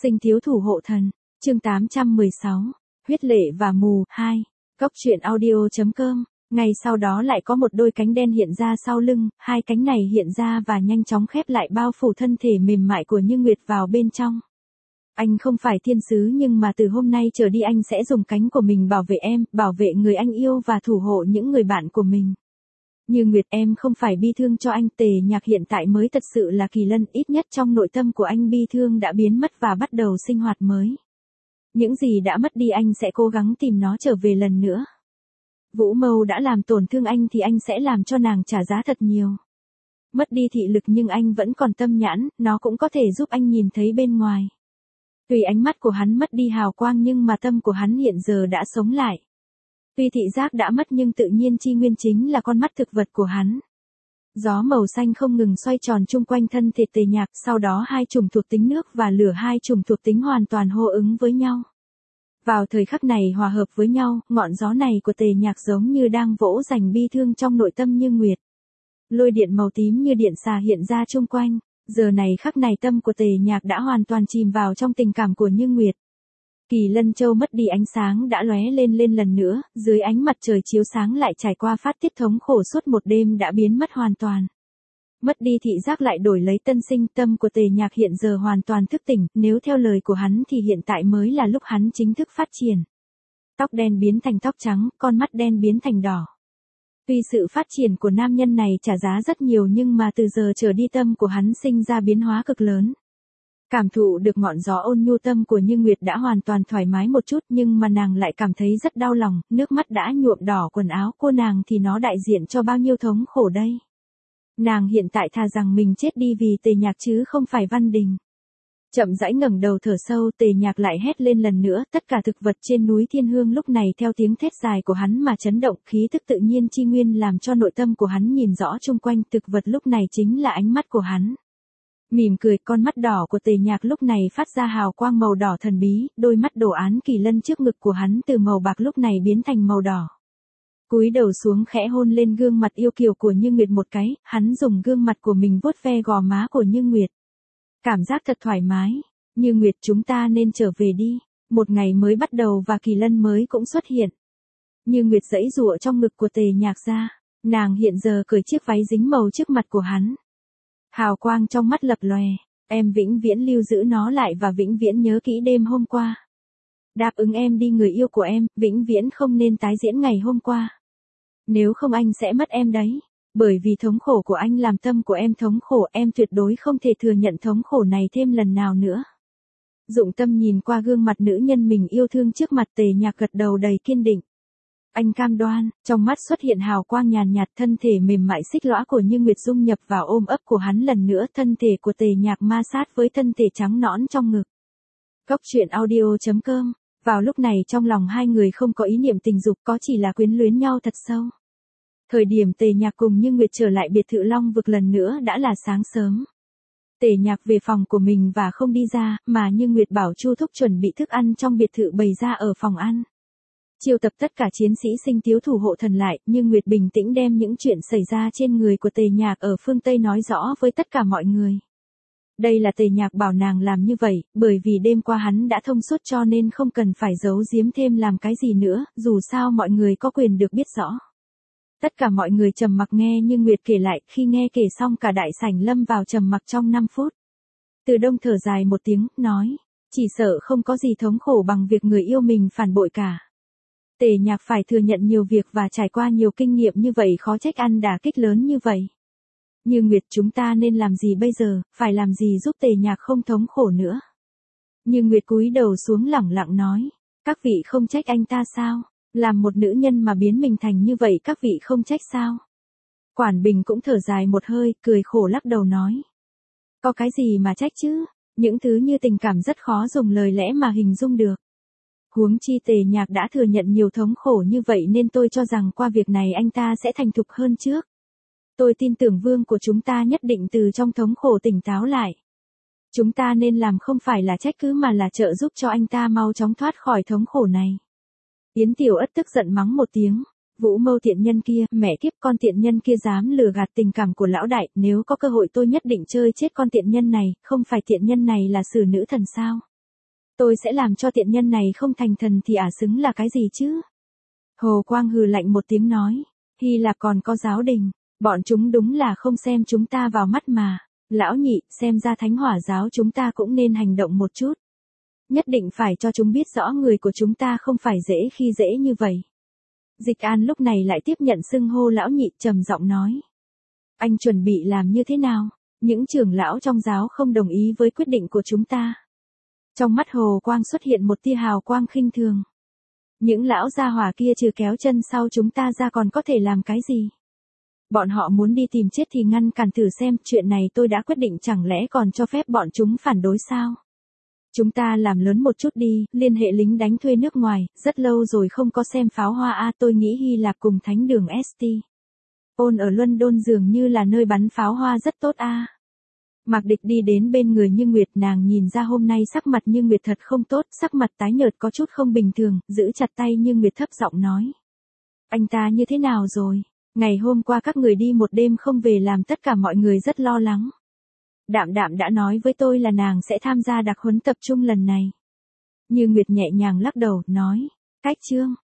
Sinh thiếu thủ hộ thần, chương 816, huyết lệ và mù, 2, Cốc truyện audio.com. Ngày sau đó lại có một đôi cánh đen hiện ra sau lưng, hai cánh này hiện ra và nhanh chóng khép lại bao phủ thân thể mềm mại của Như Nguyệt vào bên trong. Anh không phải thiên sứ nhưng mà từ hôm nay trở đi anh sẽ dùng cánh của mình bảo vệ em, bảo vệ người anh yêu và thủ hộ những người bạn của mình. Như Nguyệt, em không phải bi thương cho anh, Tề Nhạc hiện tại mới thật sự là kỳ lân, ít nhất trong nội tâm của anh bi thương đã biến mất và bắt đầu sinh hoạt mới. Những gì đã mất đi anh sẽ cố gắng tìm nó trở về lần nữa. Vũ Mâu đã làm tổn thương anh thì anh sẽ làm cho nàng trả giá thật nhiều. Mất đi thị lực nhưng anh vẫn còn tâm nhãn, nó cũng có thể giúp anh nhìn thấy bên ngoài. Tuy ánh mắt của hắn mất đi hào quang nhưng mà tâm của hắn hiện giờ đã sống lại. Tuy thị giác đã mất nhưng tự nhiên chi nguyên chính là con mắt thực vật của hắn. Gió màu xanh không ngừng xoay tròn chung quanh thân thể Tề Nhạc, sau đó hai chủng thuộc tính nước và lửa, hai chủng thuộc tính hoàn toàn hô ứng với nhau. Vào thời khắc này hòa hợp với nhau, ngọn gió này của Tề Nhạc giống như đang vỗ dành bi thương trong nội tâm Như Nguyệt. Lôi điện màu tím như điện xà hiện ra chung quanh, giờ này khắc này tâm của Tề Nhạc đã hoàn toàn chìm vào trong tình cảm của Như Nguyệt. Kỳ Lân Châu mất đi ánh sáng đã lóe lên lần nữa, dưới ánh mặt trời chiếu sáng lại trải qua phát tiết thống khổ suốt một đêm đã biến mất hoàn toàn. Mất đi thị giác lại đổi lấy tân sinh, tâm của Tề Nhạc hiện giờ hoàn toàn thức tỉnh, nếu theo lời của hắn thì hiện tại mới là lúc hắn chính thức phát triển. Tóc đen biến thành tóc trắng, con mắt đen biến thành đỏ. Tuy sự phát triển của nam nhân này trả giá rất nhiều nhưng mà từ giờ trở đi tâm của hắn sinh ra biến hóa cực lớn. Cảm thụ được ngọn gió ôn nhu, tâm của Như Nguyệt đã hoàn toàn thoải mái một chút nhưng mà nàng lại cảm thấy rất đau lòng, nước mắt đã nhuộm đỏ quần áo của nàng thì nó đại diện cho bao nhiêu thống khổ đây. Nàng hiện tại thà rằng mình chết đi vì Tề Nhạc chứ không phải Văn Đình. Chậm rãi ngẩng đầu thở sâu, Tề Nhạc lại hét lên lần nữa, tất cả thực vật trên núi Thiên Hương lúc này theo tiếng thét dài của hắn mà chấn động, khí tức tự nhiên chi nguyên làm cho nội tâm của hắn nhìn rõ chung quanh, thực vật lúc này chính là ánh mắt của hắn. Mỉm cười, con mắt đỏ của Tề Nhạc lúc này phát ra hào quang màu đỏ thần bí, đôi mắt đồ án kỳ lân trước ngực của hắn từ màu bạc lúc này biến thành màu đỏ. Cúi đầu xuống khẽ hôn lên gương mặt yêu kiều của Như Nguyệt một cái, hắn dùng gương mặt của mình vuốt ve gò má của Như Nguyệt. Cảm giác thật thoải mái. Như Nguyệt, chúng ta nên trở về đi. Một ngày mới bắt đầu và kỳ lân mới cũng xuất hiện. Như Nguyệt giãy giụa trong ngực của Tề Nhạc ra. Nàng hiện giờ cởi chiếc váy dính màu trước mặt của hắn. Hào quang trong mắt lập lòe. Em vĩnh viễn lưu giữ nó lại và vĩnh viễn nhớ kỹ đêm hôm qua. Đáp ứng em đi người yêu của em, vĩnh viễn không nên tái diễn ngày hôm qua. Nếu không anh sẽ mất em đấy. Bởi vì thống khổ của anh làm tâm của em thống khổ, em tuyệt đối không thể thừa nhận thống khổ này thêm lần nào nữa. Dụng tâm nhìn qua gương mặt nữ nhân mình yêu thương trước mặt, Tề Nhạc gật đầu đầy kiên định. Anh cam đoan, trong mắt xuất hiện hào quang nhàn nhạt, thân thể mềm mại xích lõa của Như Nguyệt dung nhập vào ôm ấp của hắn lần nữa, thân thể của Tề Nhạc ma sát với thân thể trắng nõn trong ngực. Cốc truyện audio.com. Vào lúc này trong lòng hai người không có ý niệm tình dục, có chỉ là quyến luyến nhau thật sâu. Thời điểm Tề Nhạc cùng Như Nguyệt trở lại biệt thự Long Vực lần nữa đã là sáng sớm. Tề Nhạc về phòng của mình và không đi ra, mà Như Nguyệt bảo Chu Thúc chuẩn bị thức ăn trong biệt thự bày ra ở phòng ăn. Chiêu tập tất cả chiến sĩ sinh thiếu thủ hộ thần lại, Như Nguyệt bình tĩnh đem những chuyện xảy ra trên người của Tề Nhạc ở phương Tây nói rõ với tất cả mọi người. Đây là Tề Nhạc bảo nàng làm như vậy, bởi vì đêm qua hắn đã thông suốt cho nên không cần phải giấu giếm thêm làm cái gì nữa, dù sao mọi người có quyền được biết rõ. Tất cả mọi người trầm mặc nghe Như Nguyệt kể lại, khi nghe kể xong cả đại sảnh lâm vào trầm mặc trong 5 phút. Từ Đông thở dài một tiếng, nói, chỉ sợ không có gì thống khổ bằng việc người yêu mình phản bội cả. Tề Nhạc phải thừa nhận nhiều việc và trải qua nhiều kinh nghiệm như vậy khó trách ăn đả kích lớn như vậy. Như Nguyệt, chúng ta nên làm gì bây giờ, phải làm gì giúp Tề Nhạc không thống khổ nữa. Như Nguyệt cúi đầu xuống lẳng lặng nói, các vị không trách anh ta sao? Làm một nữ nhân mà biến mình thành như vậy các vị không trách sao? Quản Bình cũng thở dài một hơi, cười khổ lắc đầu nói. Có cái gì mà trách chứ? Những thứ như tình cảm rất khó dùng lời lẽ mà hình dung được. Huống chi Tề Nhạc đã thừa nhận nhiều thống khổ như vậy nên tôi cho rằng qua việc này anh ta sẽ thành thục hơn trước. Tôi tin tưởng vương của chúng ta nhất định từ trong thống khổ tỉnh táo lại. Chúng ta nên làm không phải là trách cứ mà là trợ giúp cho anh ta mau chóng thoát khỏi thống khổ này. Yến Tiểu Ất tức giận mắng một tiếng. Vũ Mâu tiện nhân kia, mẹ kiếp, con tiện nhân kia dám lừa gạt tình cảm của lão đại, nếu có cơ hội tôi nhất định chơi chết con tiện nhân này, không phải tiện nhân này là xử nữ thần sao? Tôi sẽ làm cho tiện nhân này không thành thần thì xứng là cái gì chứ? Hồ Quang hừ lạnh một tiếng nói. Hy Lạp còn có giáo đình. Bọn chúng đúng là không xem chúng ta vào mắt mà. Lão nhị, xem ra thánh hỏa giáo chúng ta cũng nên hành động một chút. Nhất định phải cho chúng biết rõ người của chúng ta không phải dễ khi dễ như vậy. Dịch An lúc này lại tiếp nhận xưng hô lão nhị, trầm giọng nói. Anh chuẩn bị làm như thế nào? Những trưởng lão trong giáo không đồng ý với quyết định của chúng ta. Trong mắt Hồ Quang xuất hiện một tia hào quang khinh thường. Những lão gia hỏa kia trừ kéo chân sau chúng ta ra còn có thể làm cái gì? Bọn họ muốn đi tìm chết thì ngăn cản thử xem, chuyện này tôi đã quyết định, chẳng lẽ còn cho phép bọn chúng phản đối sao? Chúng ta làm lớn một chút đi, liên hệ lính đánh thuê nước ngoài, rất lâu rồi không có xem pháo hoa tôi nghĩ Hy Lạp cùng thánh đường St. Paul ở London dường như là nơi bắn pháo hoa rất tốt Mạc Địch đi đến bên người Như Nguyệt, nàng nhìn ra hôm nay sắc mặt Như Nguyệt thật không tốt, sắc mặt tái nhợt có chút không bình thường, giữ chặt tay Như Nguyệt thấp giọng nói. Anh ta như thế nào rồi? Ngày hôm qua các người đi một đêm không về làm tất cả mọi người rất lo lắng. Đạm Đạm đã nói với tôi là nàng sẽ tham gia đặc huấn tập trung lần này. Như Nguyệt nhẹ nhàng lắc đầu, nói. Cách chương